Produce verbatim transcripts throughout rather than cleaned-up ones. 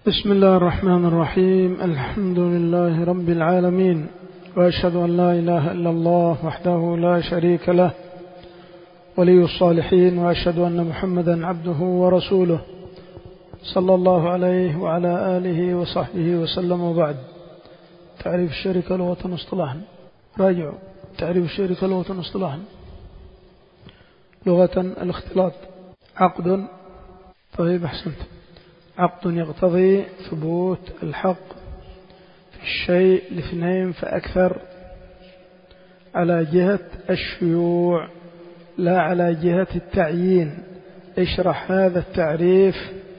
بسم الله الرحمن الرحيم. الحمد لله رب العالمين، وأشهد أن لا إله إلا الله وحده لا شريك له ولي الصالحين، وأشهد أن محمدا عبده ورسوله صلى الله عليه وعلى آله وصحبه وسلم. وبعد، تعريف الشركة لغة اصطلاحا. راجعوا تعريف الشركة لغة اصطلاحا: لغة الاختلاط، عقد. طيب، أحسنت. عقد يقتضي ثبوت الحق في الشيء لاثنين فأكثر على جهة الشيوع لا على جهة التعيين. اشرح هذا التعريف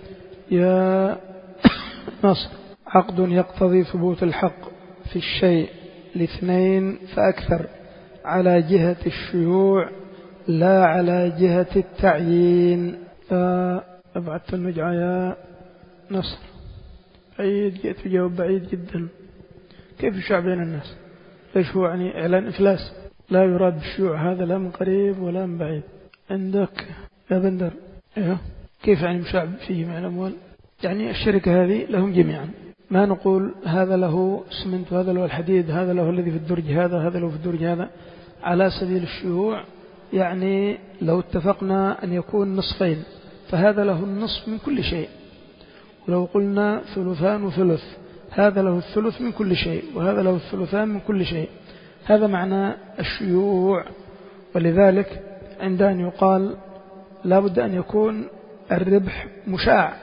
يا نصر. عقد يقتضي ثبوت الحق في الشيء لاثنين فأكثر على جهة الشيوع لا على جهة التعيين. أبعدت النجعة يا نصر. بعيد، جئت تجاوب بعيد جدا. كيف يشاع بين الناس؟ ليش هو يعني إعلان إفلاس؟ لا يراد بالشيوع هذا لا من قريب ولا من بعيد. عندك يا بندر؟ إيه؟ كيف يعني مشاع فيه مع الأموال؟ يعني الشركة هذه لهم جميعا، ما نقول هذا له اسمنت وهذا له الحديد، هذا له الذي في الدرج هذا، هذا له في الدرج هذا، على سبيل الشيوع. يعني لو اتفقنا أن يكون نصفين فهذا له النصف من كل شيء، ولو قلنا ثلثان وثلث هذا له الثلث من كل شيء وهذا له الثلثان من كل شيء. هذا معنى الشيوع. ولذلك عند أن يقال لا بد أن يكون الربح مشاع،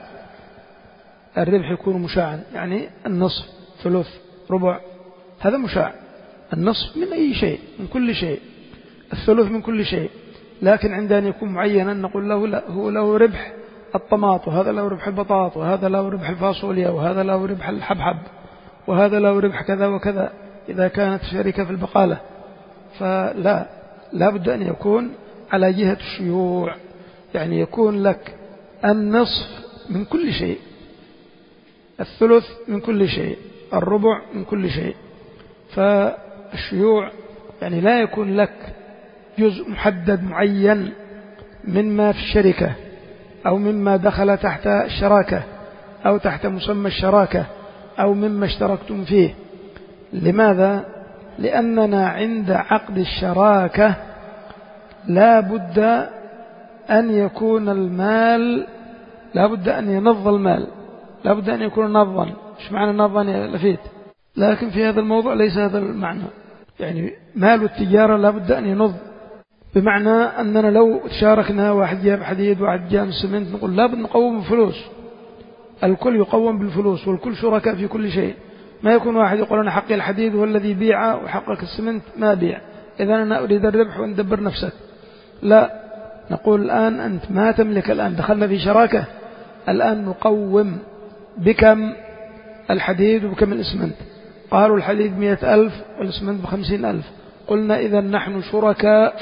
الربح يكون مشاعا، يعني النصف، ثلث، ربع، هذا مشاع. النصف من أي شيء، من كل شيء، الثلث من كل شيء. لكن عند أن يكون معينا نقول له لا، هو له ربح الطماط، وهذا له ربح البطاط، وهذا له ربح الفاصوليا، وهذا له ربح الحبحب، وهذا له ربح كذا وكذا. إذا كانت شركة في البقالة فلا، لا بد أن يكون على جهة الشيوع، يعني يكون لك النصف من كل شيء، الثلث من كل شيء، الربع من كل شيء. فالشيوع يعني لا يكون لك جزء محدد معين مما في الشركة أو مما دخل تحت الشراكة أو تحت مسمى الشراكة أو مما اشتركتم فيه. لماذا؟ لأننا عند عقد الشراكة لا بد أن يكون المال، لا بد أن ينظ المال، لا بد أن يكون نظا. إيش معنى نظا يا لفيت؟ لكن في هذا الموضوع ليس هذا المعنى. يعني مال التجارة لا بد أن ينظ، بمعنى أننا لو تشاركنا، واحد جاب حديد واحد جاب سمنت، نقول لا بد نقوم بفلوس، الكل يقوم بالفلوس والكل شركاء في كل شيء. ما يكون واحد يقول أنا حقي الحديد هو الذي بيعه وحقك السمنت ما بيع، إذا أنا أريد الربح وندبر نفسك. لا، نقول الآن أنت ما تملك، الآن دخلنا في شراكة، الآن نقوم بكم الحديد وبكم الإسمنت. قالوا الحديد مئة ألف والإسمنت بخمسين ألف، قلنا إذا نحن شركاء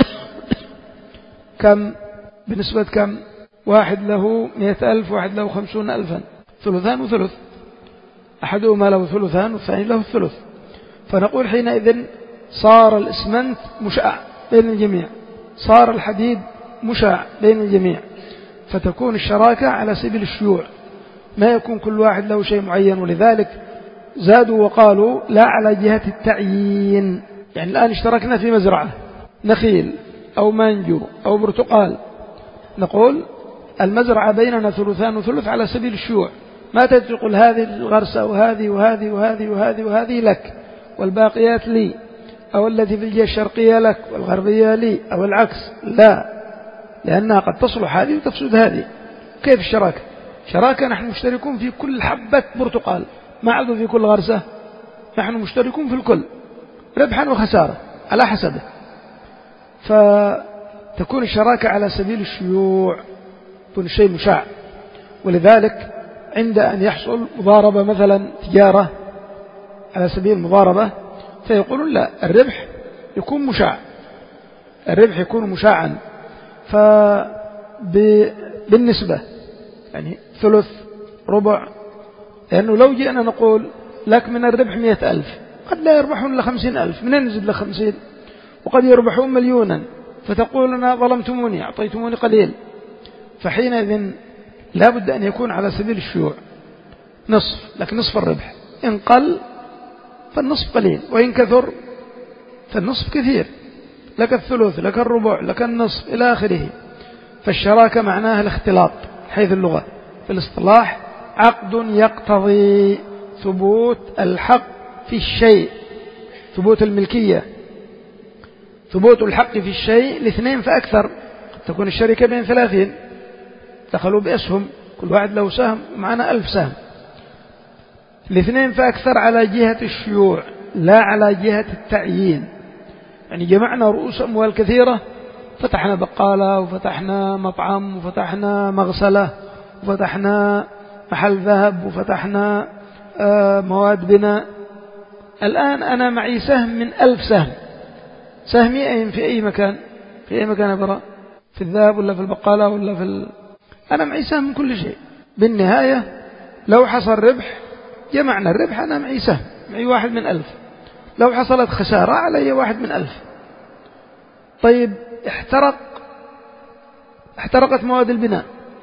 كم بنسبة كم؟ واحد له مئة ألف واحد له خمسون ألفا، ثلثان وثلث، أحدهما له ثلثان والثاني له الثلث. فنقول حينئذ صار الإسمنت مشاع بين الجميع، صار الحديد مشاع بين الجميع، فتكون الشراكة على سبيل الشيوع، ما يكون كل واحد له شيء معين. ولذلك زادوا وقالوا لا على جهة التعيين. يعني الآن اشتركنا في مزرعة نخيل أو مانجو أو برتقال، نقول المزرعة بيننا ثلثان وثلث على سبيل الشيوع، ما تقول هذه الغرسة وهذه وهذه وهذه وهذه وهذه لك والباقيات لي، أو التي في الجهة الشرقية لك والغربية لي، أو العكس. لا، لأنها قد تصلح هذه وتفسد هذه. كيف الشراكة؟ شراكة نحن مشتركون في كل حبة برتقال، ما عضو في كل غرسة، نحن مشتركون في الكل ربحا وخسارة على حسبه. فتكون الشراكة على سبيل الشيوع، يكون شيء مشاع. ولذلك عند أن يحصل مضاربة مثلا تجارة على سبيل المضاربة، فيقولون لا، الربح يكون مشاع، الربح يكون مشاعا. فبالنسبة يعني ثلث، ربع، لأنه لو جئنا نقول لك من الربح مئة ألف، قد لا يربحون إلا خمسين ألف، من نزيد لخمسين؟ وقد يربحون مليونا، فتقول أنا ظلمتموني أعطيتموني قليل. فحينئذ لا بد أن يكون على سبيل الشيوع. نصف، لكن نصف الربح. إن قل فالنصف قليل، وإن كثر فالنصف كثير، لك الثلث، لك الربع، لك النصف إلى آخره. فالشراكة معناها الاختلاط حيث اللغة. في الاصطلاح عقد يقتضي ثبوت الحق في الشيء، ثبوت الملكية، ثبوت الحق في الشيء لاثنين فأكثر. قد تكون الشركة بين ثلاثين دخلوا بأسهم، كل واحد له سهم، معنا ألف سهم، لاثنين فأكثر على جهة الشيوع لا على جهة التعيين. يعني جمعنا رؤوس أموال كثيرة، فتحنا بقالة وفتحنا مطعم وفتحنا مغسلة وفتحنا محل ذهب وفتحنا مواد بناء. الآن أنا معي سهم من ألف سهم، سهمي أين في أي مكان؟ في أي مكان أبرأ؟ في الذهب ولا في البقالة ولا في ال... أنا معي سهم من كل شيء. بالنهاية لو حصل ربح جمعنا الربح، أنا معي سهم، معي واحد من ألف. لو حصلت خسارة علي واحد من ألف. طيب احترق احترقت مواد البناء،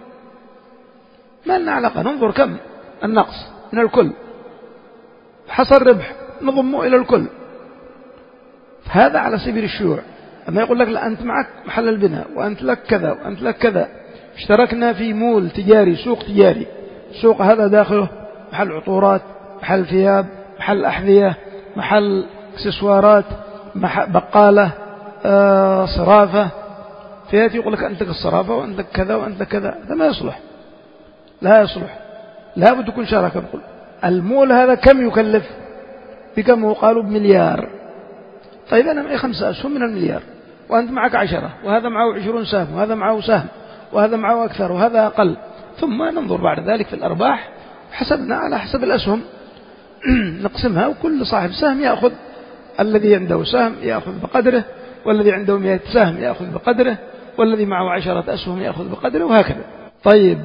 ما لنا علاقة، ننظر كم النقص من الكل. حصل ربح نضمه إلى الكل. هذا على سبيل الشيوع. أما يقول لك لا أنت معك محل البناء وأنت لك كذا وأنت لك كذا، اشتركنا في مول تجاري، سوق تجاري، سوق هذا داخله محل عطورات، محل ثياب، محل أحذية، محل اكسسوارات، محل بقالة، آه صرافة. فيأتي يقول لك أنت لك الصرافة وأنت لك كذا وأنت لك كذا. هذا ما يصلح، لا يصلح، لا بد تكون شراكة. بقول المول هذا كم يكلف؟ بكم هو؟ قالوا بمليار. طيب أنا معي خمسة أسهم من المليار وأنت معك عشرة، وهذا معه عشرون سهم، وهذا معه سهم، وهذا معه أكثر، وهذا أقل. ثم ننظر بعد ذلك في الأرباح، حسبنا على حسب الأسهم نقسمها، وكل صاحب سهم يأخذ، الذي عنده سهم يأخذ بقدره، والذي عنده مئة سهم يأخذ بقدره، والذي معه عشرة أسهم يأخذ بقدره، وهكذا. طيب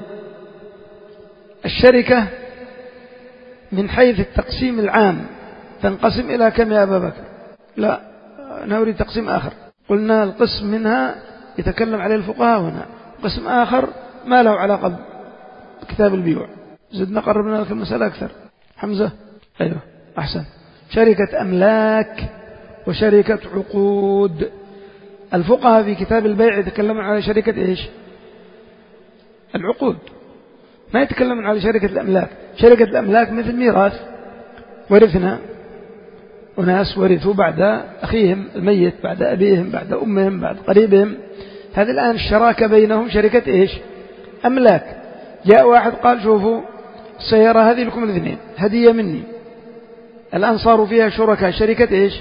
الشركة من حيث التقسيم العام تنقسم إلى كم يا أبا بكر؟ لا، أنا أريد تقسيم آخر. قلنا القسم منها يتكلم عليه الفقهاء هنا، قسم آخر ما له علاقة بكتاب البيوع. زدنا قربنا لك المسألة أكثر. حمزة أيوة أحسن. شركة أملاك وشركة عقود. الفقهاء في كتاب البيع يتكلمون على شركة إيش؟ العقود، ما يتكلمون على شركة الأملاك. شركة الأملاك مثل ميراث، ورثنا وناس ورثوا بعد أخيهم الميت، بعد أبيهم، بعد أمهم، بعد قريبهم. هذه الآن الشراكة بينهم شركة إيش؟ أملاك. جاء واحد قال شوفوا السيارة هذه لكم الاثنين هدية مني، الآن صاروا فيها شركاء، شركة إيش؟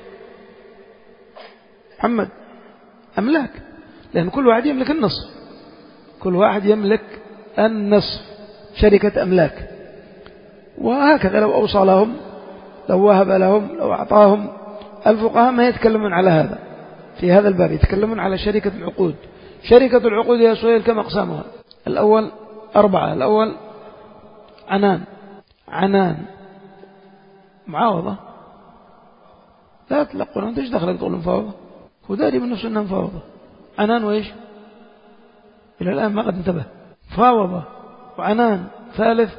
محمد أملاك، لأن كل واحد يملك النصف، كل واحد يملك النصف، شركة أملاك. وهكذا لو أوصى لهم، لو وهب لهم، لو أعطاهم. الفقهاء ما يتكلمون على هذا في هذا الباب، يتكلمون على شركة العقود. شركة العقود يا سهيل كم أقسامها؟ الأول أربعة. الأول عنان، عنان معاوضة. لا تلقون أنت إيش دخلك تقول مفاوضة؟ هو داري من نفسه أنها مفاوضة. عنان وإيش؟ إلى الآن ما قد انتبه. مفاوضة وعنان. ثالث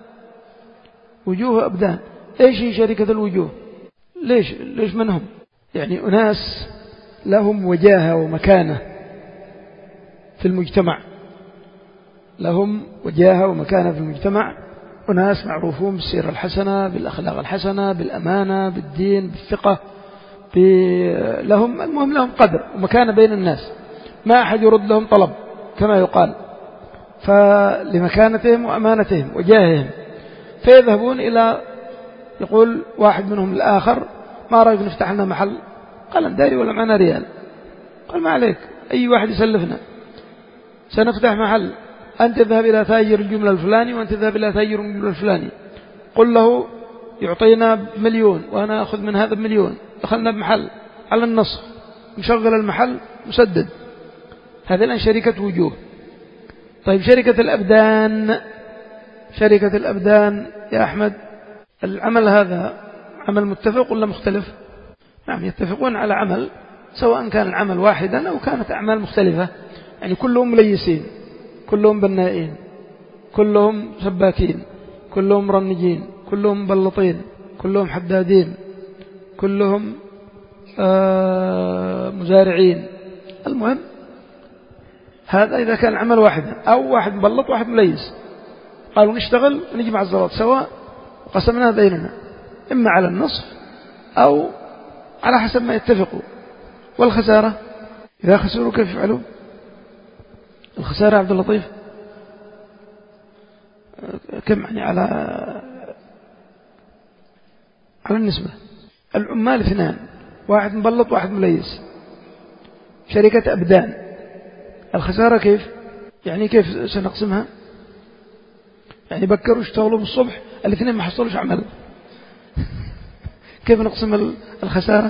وجوه أبدان. إيش هي شركة الوجوه؟ ليش ليش منهم؟ يعني أناس لهم وجاهة ومكانة في المجتمع، لهم وجاهة ومكانة في المجتمع، أناس معروفون بالسيرة الحسنة، بالأخلاق الحسنة، بالأمانة، بالدين، بالثقة، لهم المهم لهم قدر ومكانة بين الناس، ما أحد يرد لهم طلب كما يقال، فلمكانتهم وأمانتهم وجاههم. فيذهبون إلى، يقول واحد منهم الآخر ما رأيك نفتح لنا محل؟ قال داري ولا معنا ريال؟ قال ما عليك، أي واحد يسلفنا، سنفتح محل، أنت تذهب إلى تاجر الجملة الفلاني وأنت تذهب إلى تاجر الجملة الفلاني، قل له يعطينا مليون وأنا أخذ من هذا بمليون، دخلنا بمحل على النصف، نشغل المحل مسدد. هذه الآن شركة وجوه. طيب شركة الأبدان، شركة الأبدان يا أحمد، العمل هذا عمل متفق ولا مختلف؟ نعم يتفقون على عمل، سواء كان العمل واحدا أو كانت أعمال مختلفة، يعني كلهم مليسين، كلهم بنائين، كلهم سباكين، كلهم مرنجين، كلهم مبلطين، كلهم حدادين، كلهم آه مزارعين. المهم هذا إذا كان عمل واحد، أو واحد مبلط واحد مليس، قالوا نشتغل ونجمع الزلط سواء وقسمنا بيننا إما على النصف أو على حسب ما يتفقوا. والخسارة إذا خسروا كيف يفعلوا؟ الخسارة عبد اللطيف كم يعني على على النسبة؟ العمال اثنان، واحد مبلط واحد مليس، شركة أبدان، الخسارة كيف؟ يعني كيف سنقسمها؟ يعني بكروا اشتغلوا بالصبح الاثنين ما حصلوش عمل، كيف نقسم الخسارة؟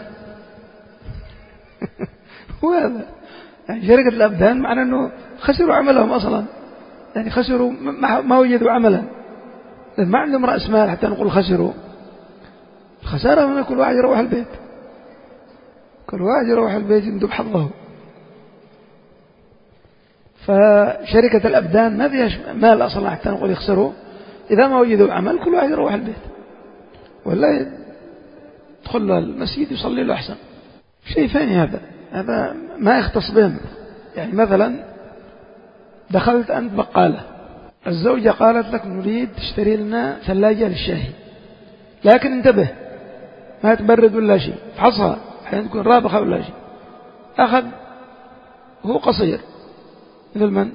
وهذا يعني شركة الأبدان معنى أنه خسروا عملهم أصلا، يعني خسروا ما وجدوا عملا، ما عندهم رأس مال حتى نقول خسروا. الخسارة من كل واحد يروح البيت، كل واحد يروح البيت يندب حظه. فشركة الأبدان ما فيها مال أصلا حتى نقول يخسروا، إذا ما وجدوا عمل كل واحد يروح البيت، ولا يدخل المسجد يصلي له أحسن. شيء ثاني هذا هذا ما يختص بهم. يعني مثلا دخلت أنت بقالة، الزوجة قالت لك نريد تشتري لنا ثلاجة للشاهي، لكن انتبه ما تبرد ولا شيء، فحصها حين تكون رابخة ولا شيء. أخذ هو قصير مثل من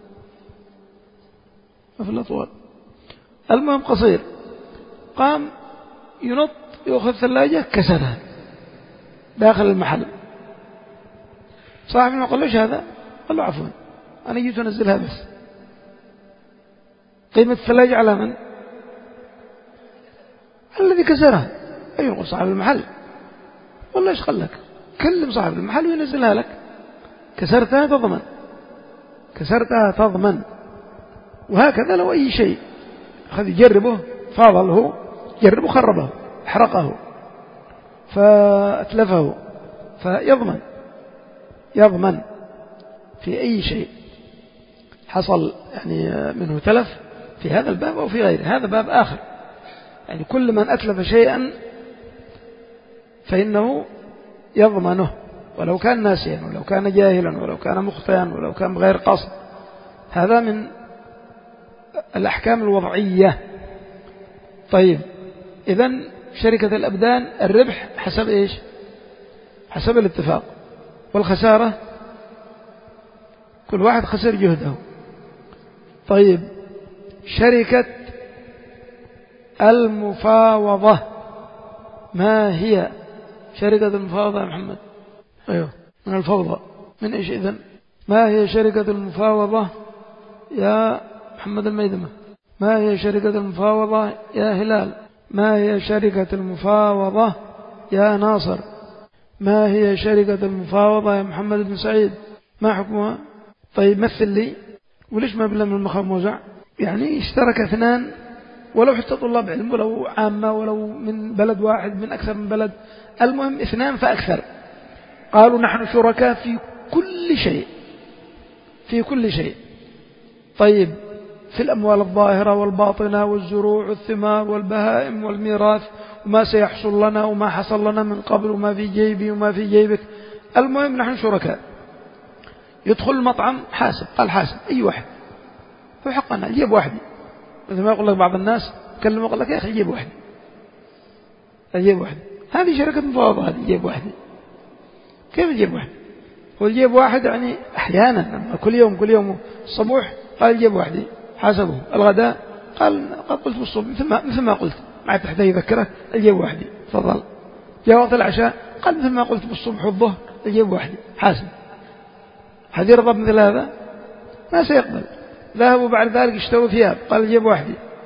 في الأطوال، المهم قصير، قام ينط يأخذ ثلاجة كسرها داخل المحل. صاحب ما قال له هذا؟ قال له عفوا أنا جيت أنزلها بس. قيمة الثلاجة على من؟ الذي كسرها. أيوة صاحب المحل. والله إيش خلك؟ كلم صاحب المحل وينزلها لك. كسرتها تضمن، كسرتها تضمن. وهكذا لو أي شيء أخذ يجربه فاضله، جربه خربه حرقه فأتلفه، فيضمن يضمن في أي شيء حصل يعني منه تلف في هذا الباب أو في غيره. هذا باب آخر، يعني كل من أتلف شيئا فإنه يضمنه، ولو كان ناسيا ولو كان جاهلا ولو كان مخطئا ولو كان بغير قصد. هذا من الأحكام الوضعية. طيب إذن شركة الأبدان الربح حسب إيش؟ حسب الاتفاق، والخسارة كل واحد خسر جهده. طيب شركة المفاوضة ما هي؟ شركة المفاوضة يا محمد؟ أيوه من الفوضى. من إيش إذن؟ ما هي شركة المفاوضة يا محمد الميدمة؟ ما هي شركة المفاوضة يا هلال؟ ما هي شركة المفاوضة يا ناصر؟ ما هي شركة المفاوضة يا محمد بن سعيد؟ ما حكمها؟ طيب مثل لي. وليش ما بلا من المخام موزع؟ يعني اشترك اثنان ولو حتى طلاب علم ولو عامة ولو من بلد واحد من أكثر من بلد، المهم اثنان فأكثر، قالوا نحن شركاء في كل شيء، في كل شيء. طيب في الأموال الظاهرة والباطنة والزروع والثمار والبهائم والميراث وما سيحصل لنا وما حصل لنا من قبل وما في جيبي وما في جيبك، المهم نحن شركاء. يدخل المطعم حاسب، قال حاسب أي واحد، فحقنا جيب واحد. مثل ما يقول لك بعض الناس كلمه وقال لك يا أخي جيب واحد، أجيب واحد. هذه شركة مفاوضة، هذه جيب واحد. كيف جيب واحد؟ هو جيب واحد يعني أحيانا كل يوم كل يوم الصبح قال جيب واحد حاسبه. الغداء قال قد قلت بالصبح مثل ما مثل ما قلت، ما تحتاج يذكره الجيب واحد تفضل. جاء وقت العشاء قال مثل ما قلت بالصبح والظهر الجيب واحد حاسب. حد يرضى مثل هذا؟ ما سيقبل. ذهبوا بعد ذلك اشتروا ثياب قال الجيب واحد،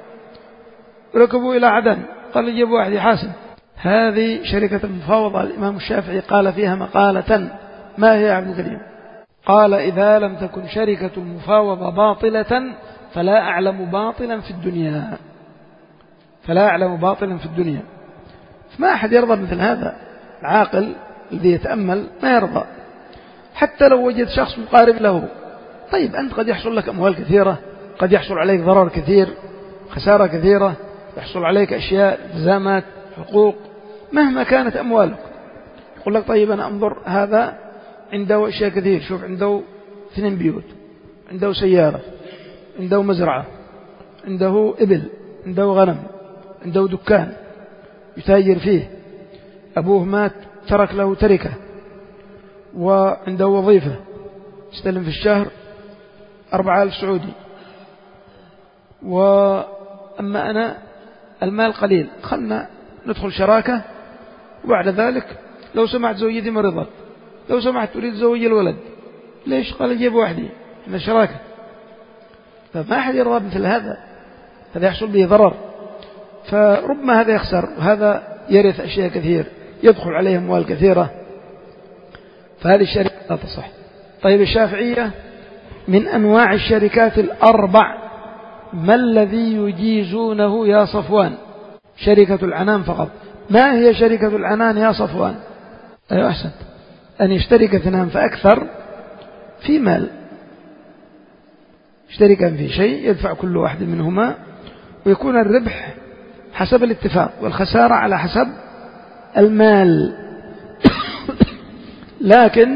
ركبوا إلى عدن قال الجيب واحد حاسب. هذه شركة المفاوضة. الإمام الشافعي قال فيها مقالة، ما هي يا عبد الكريم؟ قال إذا لم تكن شركة المفاوضة باطلة فلا أعلم باطلا في الدنيا، فلا أعلم باطلا في الدنيا. فما أحد يرضى مثل هذا. العاقل الذي يتأمل ما يرضى، حتى لو وجد شخص مقارب له. طيب أنت قد يحصل لك أموال كثيرة، قد يحصل عليك ضرر كثير، خسارة كثيرة، يحصل عليك أشياء، التزامات، حقوق، مهما كانت أموالك. يقول لك طيب أنا أنظر هذا عنده أشياء كثير، شوف عنده اثنين بيوت، عنده سيارة، عنده مزرعة، عنده إبل، عنده غنم، عنده دكان يتاجر فيه، أبوه مات ترك له تركة، وعنده وظيفة يستلم في الشهر أربعة آلاف سعودي، وأما أنا المال قليل، خلنا ندخل شراكة، وبعد ذلك لو سمعت زوجتي مرضت، لو سمعت تريد زوجي الولد، ليش؟ قال جيب وحدي من الشراكة. فما أحد يرضى مثل هذا، هذا يحصل به ضرر، فربما هذا يخسر وهذا يرث أشياء كثير، يدخل عليه أموال كثيرة، فهذه الشركة لا تصح. طيب الشافعية من أنواع الشركات الأربع ما الذي يجيزونه يا صفوان؟ شركة العنان فقط. ما هي شركة العنان يا صفوان؟ أيوة أحسنت، أن يشترك اثنان فأكثر في مال، يشتركا في شيء يدفع كل واحد منهما، ويكون الربح حسب الاتفاق والخسارة على حسب المال. لكن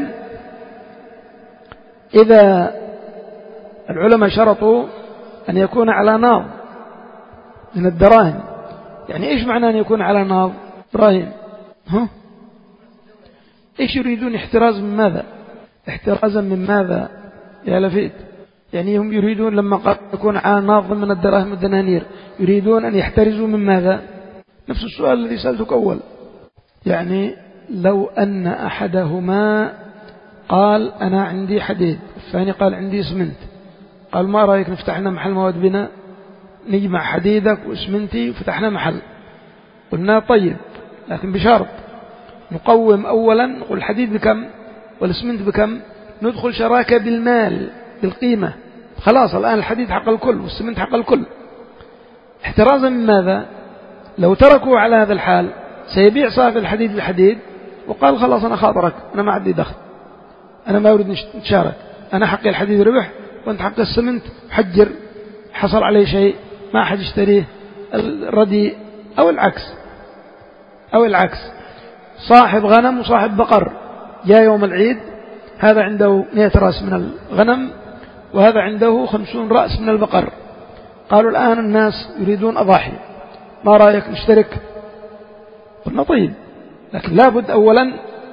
إذا العلماء شرطوا أن يكون على ناظ من الدراهم، يعني إيش معنى أن يكون على ناظ دراهم؟ ها؟ إيش يريدون؟ احتراز من ماذا؟ احترازا من ماذا يا لفيت؟ يعني هم يريدون لما قال يكون على ناظ من الدراهم والدنانير، يريدون أن يحترزوا من ماذا؟ نفس السؤال الذي سألتك أول. يعني لو أن أحدهما قال أنا عندي حديد، الثاني قال عندي اسمنت، قال ما رأيك نفتح لنا محل مواد بناء، نجمع حديدك واسمنتي وفتحنا محل. قلنا طيب، لكن بشرط نقوم أولا، نقول الحديد بكم والاسمنت بكم، ندخل شراكة بالمال بالقيمة، خلاص الآن الحديد حق الكل والسمنت حق الكل. احترازا من ماذا؟ لو تركوا على هذا الحال سيبيع صاحب الحديد الحديد وقال خلاص أنا خاطرك، أنا ما عندي دخل، أنا ما أريد نتشارك، أنا حقي الحديد ربح وأنت حق السمنت حجر، حصل عليه شيء ما أحد يشتريه الرديء، أو العكس أو العكس صاحب غنم وصاحب بقر، جاء يوم العيد هذا عنده مئة رأس من الغنم وهذا عنده خمسون رأس من البقر، قالوا الآن الناس يريدون أضاحي، ما رأيك نشترك؟ قلنا طيب، لكن لابد أولا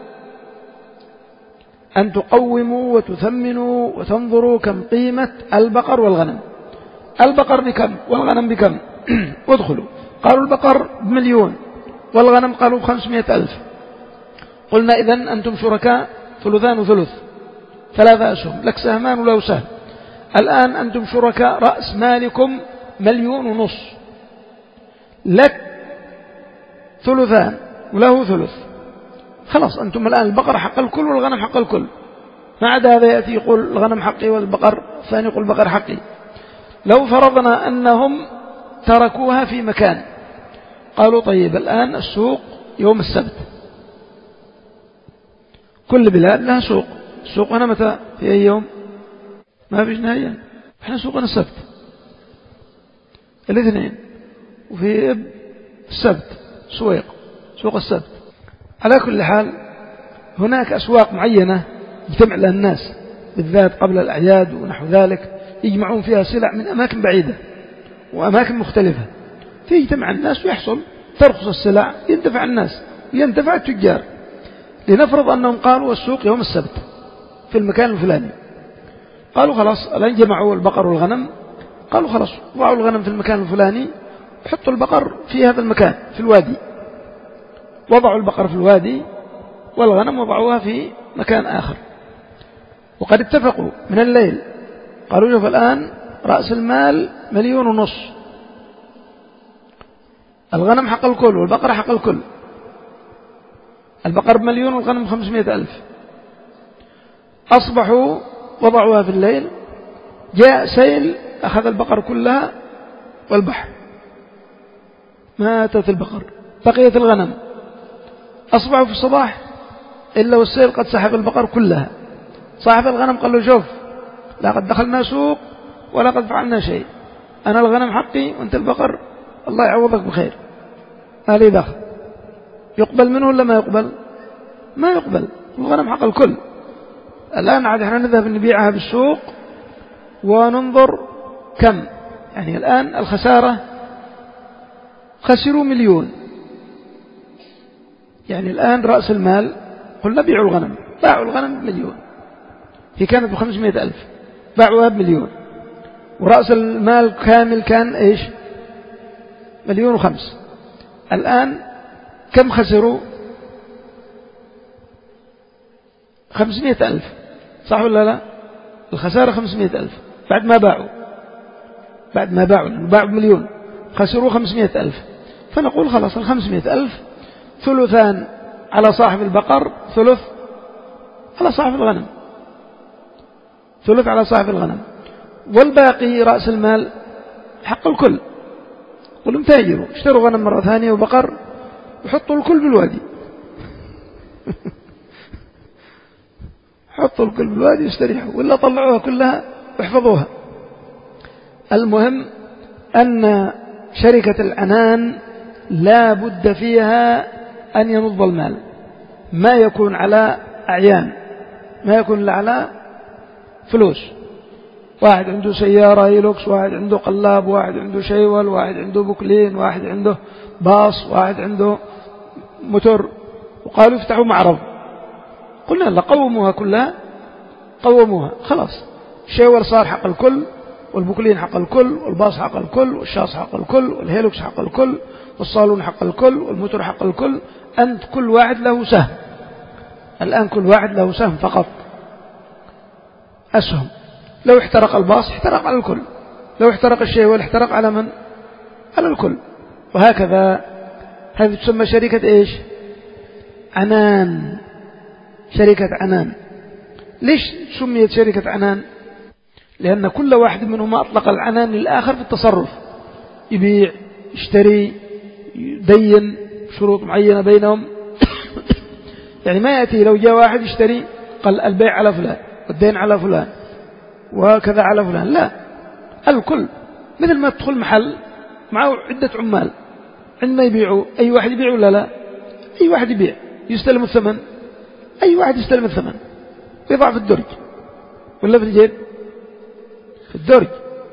أن تقوموا وتثمنوا وتنظروا كم قيمة البقر والغنم، البقر بكم والغنم بكم وادخلوا. قالوا البقر بمليون والغنم قالوا بخمسمائة ألف، قلنا إذن أنتم شركاء ثلثان وثلث، ثلاثة أسهم، لك سهمان وله سهم، الآن أنتم شركاء رأس مالكم مليون ونص، لك ثلثان وله ثلث، خلاص أنتم الآن البقر حق الكل والغنم حق الكل، ما عدا هذا يأتي يقول الغنم حقي والبقر، الثاني يقول البقر حقي. لو فرضنا أنهم تركوها في مكان، قالوا طيب الآن السوق يوم السبت، كل بلاد لها سوق، السوق هنا متى؟ في أي يوم؟ ما فيش نهاية، احنا سوقنا السبت الاثنين، وفي السبت سويق، سوق السبت. على كل حال هناك أسواق معينة يجتمع لها الناس بالذات قبل الأعياد ونحو ذلك، يجمعون فيها سلع من أماكن بعيدة وأماكن مختلفة، فيجتمع الناس ويحصل ترخص السلع، ينتفع الناس وينتفع التجار. لنفرض أنهم قالوا السوق يوم السبت في المكان الفلاني، قالوا خلاص الآن جمعوا البقر والغنم، قالوا خلاص وضعوا الغنم في المكان الفلاني، حطوا البقر في هذا المكان في الوادي، وضعوا البقر في الوادي والغنم وضعوها في مكان آخر، وقد اتفقوا من الليل، قالوا شوف الآن رأس المال مليون ونص، الغنم حق الكل والبقر حق الكل، البقر بمليون والغنم خمسمائة ألف، أصبحوا وضعوها في الليل، جاء سيل أخذ البقر كلها والبحر، ماتت البقر، بقيت الغنم، أصبحوا في الصباح إلا والسيل قد سحب البقر كلها، صاحب الغنم قال له شوف لا قد دخلنا سوق ولا قد فعلنا شيء، أنا الغنم حقي وأنت البقر، الله يعوضك بخير، ما لي دخل. يقبل منه ولا ما يقبل؟ ما يقبل، الغنم حق الكل. الآن عاد احنا نذهب نبيعها بالسوق وننظر كم، يعني الآن الخسارة خسروا مليون، يعني الآن رأس المال قلنا بيعوا الغنم، باعوا الغنم بمليون، هي كانت بخمسمائة ألف، باعوها بمليون، ورأس المال كامل كان إيش؟ مليون وخمس. الآن كم خسروا؟ خمسمائة ألف، صح ولا لا؟ الخسارة خمسمائة ألف بعد ما باعوا، بعد ما باعوا باعوا بمليون خسروا خمسمائة ألف. فنقول خلاص الخمسمائة ألف ثلثان على صاحب البقر، ثلث على صاحب الغنم، ثلث على صاحب الغنم، والباقي رأس المال حق الكل. قلهم تاجروا اشتروا غنم مرة ثانية وبقر وحطوا الكل بالوادي حطوا الكل بالوادي واستريحوا، ولا طلعوها كلها واحفظوها. المهم أن شركة العنان لا بد فيها أن ينض المال، ما يكون على أعيان، ما يكون إلا على فلوس. واحد عنده سيارة هيلوكس، واحد عنده قلاب، واحد عنده شيول، واحد عنده بوكلين، واحد عنده باص، واحد عنده موتور، وقالوا افتحوا معرض. قلنا لا، قوموها كلها، قوموها خلاص. الشيول صار حق الكل، والبوكلين حق الكل، والباص حق الكل، والشاص حق الكل، والهيلوكس حق الكل، والصالون حق الكل، والموتور حق الكل. أنت كل واحد له سهم، الآن كل واحد له سهم فقط، أسهم. لو احترق الباص احترق على الكل، لو احترق الشيول احترق على من؟ على الكل. وهكذا هذه تسمى شركة إيش؟ عنان، شركة عنان. ليش سميت شركة عنان؟ لأن كل واحد منهم أطلق العنان للآخر في التصرف، يبيع، يشتري، يدين، شروط معينة بينهم يعني ما يأتي لو جاء واحد يشتري قال البيع على فلان والدين على فلان وكذا على فلان، لا، الكل. مثل ما تدخل محل معه عدة عمال، عندما يبيعوا أي واحد يبيع ولا لا؟ أي واحد يبيع، يستلم الثمن، أي واحد يستلم الثمن ويضع في الدرج ولا في الجيب؟ في الدرج،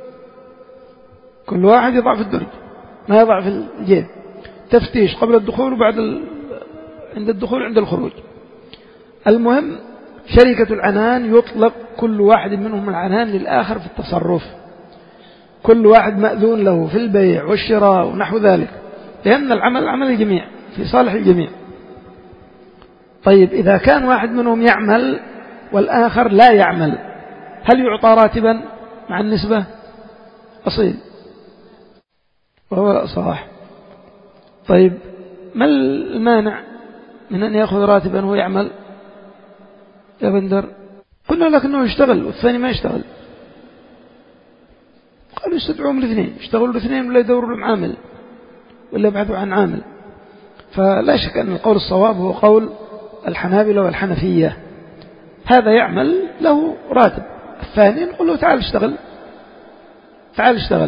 كل واحد يضع في الدرج، ما يضع في الجيب. تفتيش قبل الدخول وبعد ال... عند الدخول عند الخروج. المهم شركة العنان يطلق كل واحد منهم العنان للآخر في التصرف، كل واحد مأذون له في البيع والشراء ونحو ذلك، لأن العمل عمل الجميع في صالح الجميع. طيب إذا كان واحد منهم يعمل والآخر لا يعمل، هل يعطى راتبا مع النسبة؟ أصيل وهو صح. طيب ما المانع من أن يأخذ راتبا وهو يعمل يا بندر؟ قلنا لك أنه يشتغل والثاني ما يشتغل، قالوا يستدعوهم الاثنين، يشتغلوا الاثنين ولا يدوروا لهم عامل ولا يبحثوا عن عامل. فلا شك أن القول الصواب هو قول الحنابلة والحنفية، هذا يعمل له راتب، الثاني نقول له تعال اشتغل، تعال اشتغل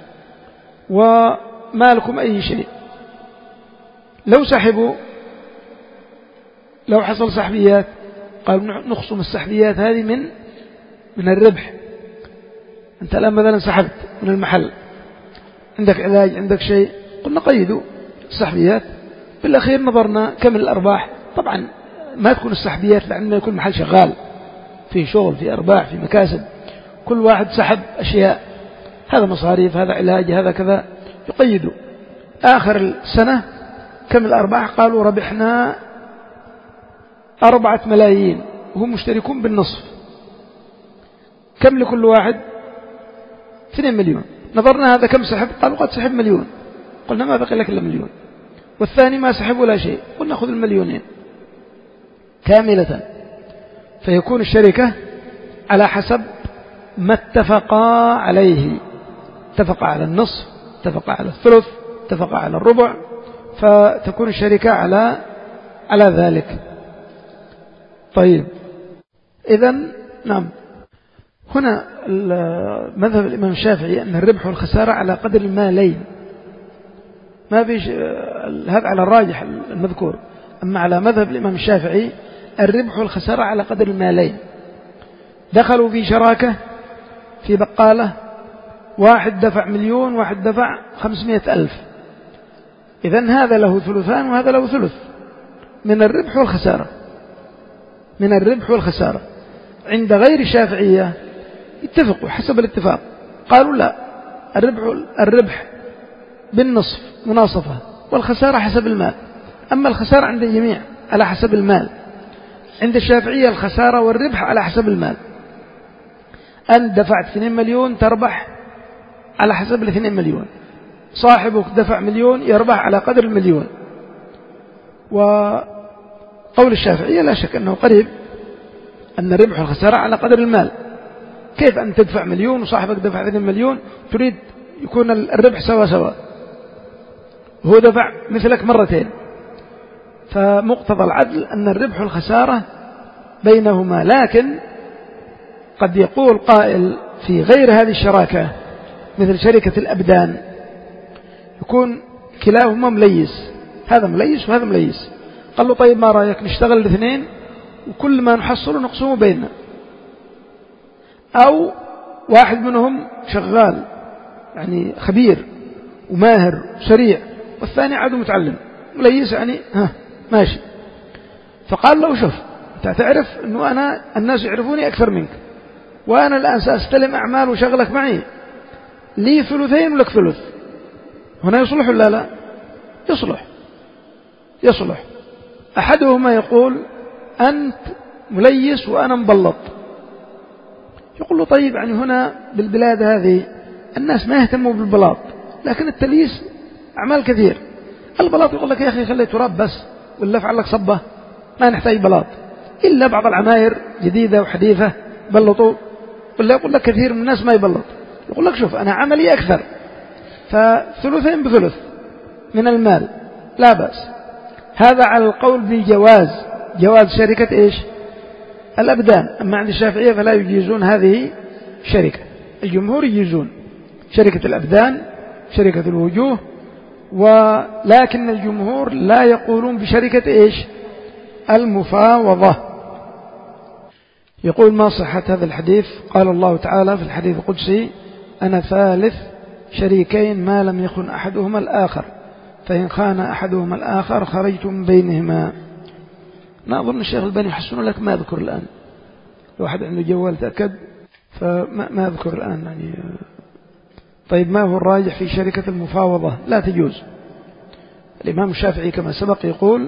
وما لكم أي شيء. لو سحبوا، لو حصل سحبيات، قالوا نخصم السحبيات هذه من من الربح. أنت الآن مثلا سحبت من المحل، عندك علاج، عندك شيء، قلنا قيدوا السحبيات. بالأخير نظرنا كم الأرباح، طبعا ما تكون السحبيات لعندما يكون محل شغال فيه شغل، فيه أرباح، فيه مكاسب، كل واحد سحب أشياء، هذا مصاريف، هذا علاج، هذا كذا، يقيدوا. آخر السنة كم الأرباح؟ قالوا ربحنا أربعة ملايين وهم مشتركون بالنصف، كم لكل واحد؟ اثنين مليون. نظرنا هذا كم سحب؟ قالوا قد سحب مليون، قلنا ما بقي لك إلا مليون، والثاني ما سحب ولا شيء، قلنا خذ المليونين كاملة. فيكون الشركة على حسب ما اتفقا عليه، اتفقا على النصف، اتفقا على الثلث، اتفقا على الربع، فتكون الشركة على على ذلك. طيب إذن نعم. هنا مذهب الإمام الشافعي أن الربح والخسارة على قدر المالين، ما بيش هذا على الراجح المذكور. أما على مذهب الإمام الشافعي الربح والخسارة على قدر المالين. دخلوا في شراكة في بقالة، واحد دفع مليون واحد دفع خمسمائة ألف، إذن هذا له ثلثان وهذا له ثلث من الربح والخسارة، من الربح والخسارة. عند غير الشافعية اتفقوا حسب الاتفاق، قالوا لا، الربح, الربح بالنصف مناصفة، والخسارة حسب المال. أما الخسارة عند الجميع على حسب المال، عند الشافعية الخسارة والربح على حسب المال. أنت دفعت اثنين مليون تربح على حسب الاثنين مليون، صاحبك دفع مليون يربح على قدر المليون. وقول الشافعية لا شك أنه قريب، أن الربح والخسارة على قدر المال. كيف أن تدفع مليون وصاحبك دفع اثنين مليون تريد يكون الربح سوا سوا، هو دفع مثلك مرتين؟ فمقتضى العدل أن الربح والخسارة بينهما. لكن قد يقول قائل في غير هذه الشراكة مثل شركة الأبدان يكون كلاهما مليس، هذا مليس وهذا مليس، قال له طيب ما رأيك نشتغل الاثنين وكل ما نحصله نقسمه بيننا؟ أو واحد منهم شغال يعني خبير وماهر سريع، والثاني عدو متعلم مليس يعني ها ماشي. فقال له شوف أنت تعرف أنه أنا الناس يعرفوني أكثر منك، وأنا الآن سأستلم أعمال وشغلك معي، لي ثلثين ولك ثلث، هنا يصلح ولا لا؟ يصلح يصلح. أحدهما يقول أنت مليس وأنا مبلط، يقول له طيب يعني هنا بالبلاد هذه الناس ما يهتموا بالبلاط، لكن التليس أعمال كثير. البلاط يقول لك يا أخي خلي تراب بس، ولا افعل لك صبة، ما نحتاج بلاط إلا بعض العماير جديدة وحديثة بلطوا، ولا يقول لك كثير من الناس ما يبلط. يقول لك شوف أنا عملي أكثر، فثلثين بثلث من المال لا بأس. هذا على القول بجواز جواز شركة إيش؟ الأبدان. أما عند الشافعية فلا يجيزون هذه الشركة، الجمهور يجيزون شركة الأبدان، شركة الوجوه، ولكن الجمهور لا يقولون بشركة إيش؟ المفاوضة. يقول ما صحة هذا الحديث؟ قال الله تعالى في الحديث القدسي أنا ثالث شريكين ما لم يخن أحدهما الآخر، فإن خان أحدهما الآخر خرجت من بينهما. ما أظن الشيخ الباني يحسن لك، ما أذكر الآن، لو أحد عنده جوال تأكد، فما ما أذكر الآن يعني. طيب ما هو الراجح في شركة المفاوضة؟ لا تجوز. الإمام الشافعي كما سبق يقول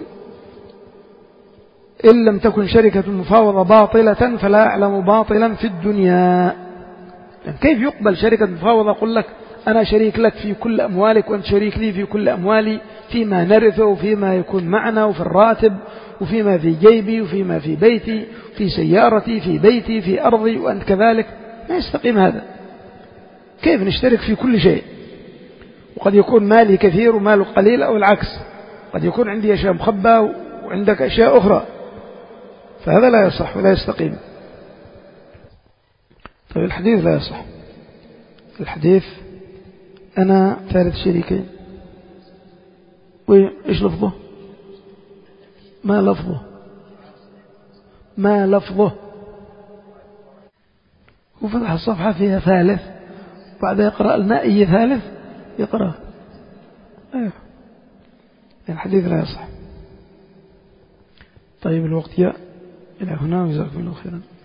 إن لم تكن شركة المفاوضة باطلة فلا أعلم باطلا في الدنيا. يعني كيف يقبل شركة مفاوضة يقول لك أنا شريك لك في كل أموالك وأنت شريك لي في كل أموالي، فيما نرثه وفيما يكون معنا وفي الراتب وفيما في جيبي وفيما في بيتي، في سيارتي، في بيتي، في أرضي، وأنت كذلك. ما يستقيم هذا. كيف نشترك في كل شيء؟ وقد يكون مالي كثير وماله قليل، أو العكس، قد يكون عندي أشياء مخبأة وعندك أشياء أخرى، فهذا لا يصح ولا يستقيم. طيب الحديث لا يصح. الحديث أنا ثالث شريكين، وإيش لفظه؟ ما لفظه؟ ما لفظه؟ وفتح الصفحة فيها ثالث، بعد يقرأ لنا أي ثالث يقرأ. أيوه الحديث لا يصح. طيب الوقت جاء إلى هنا، وجزاكم الله خيرا.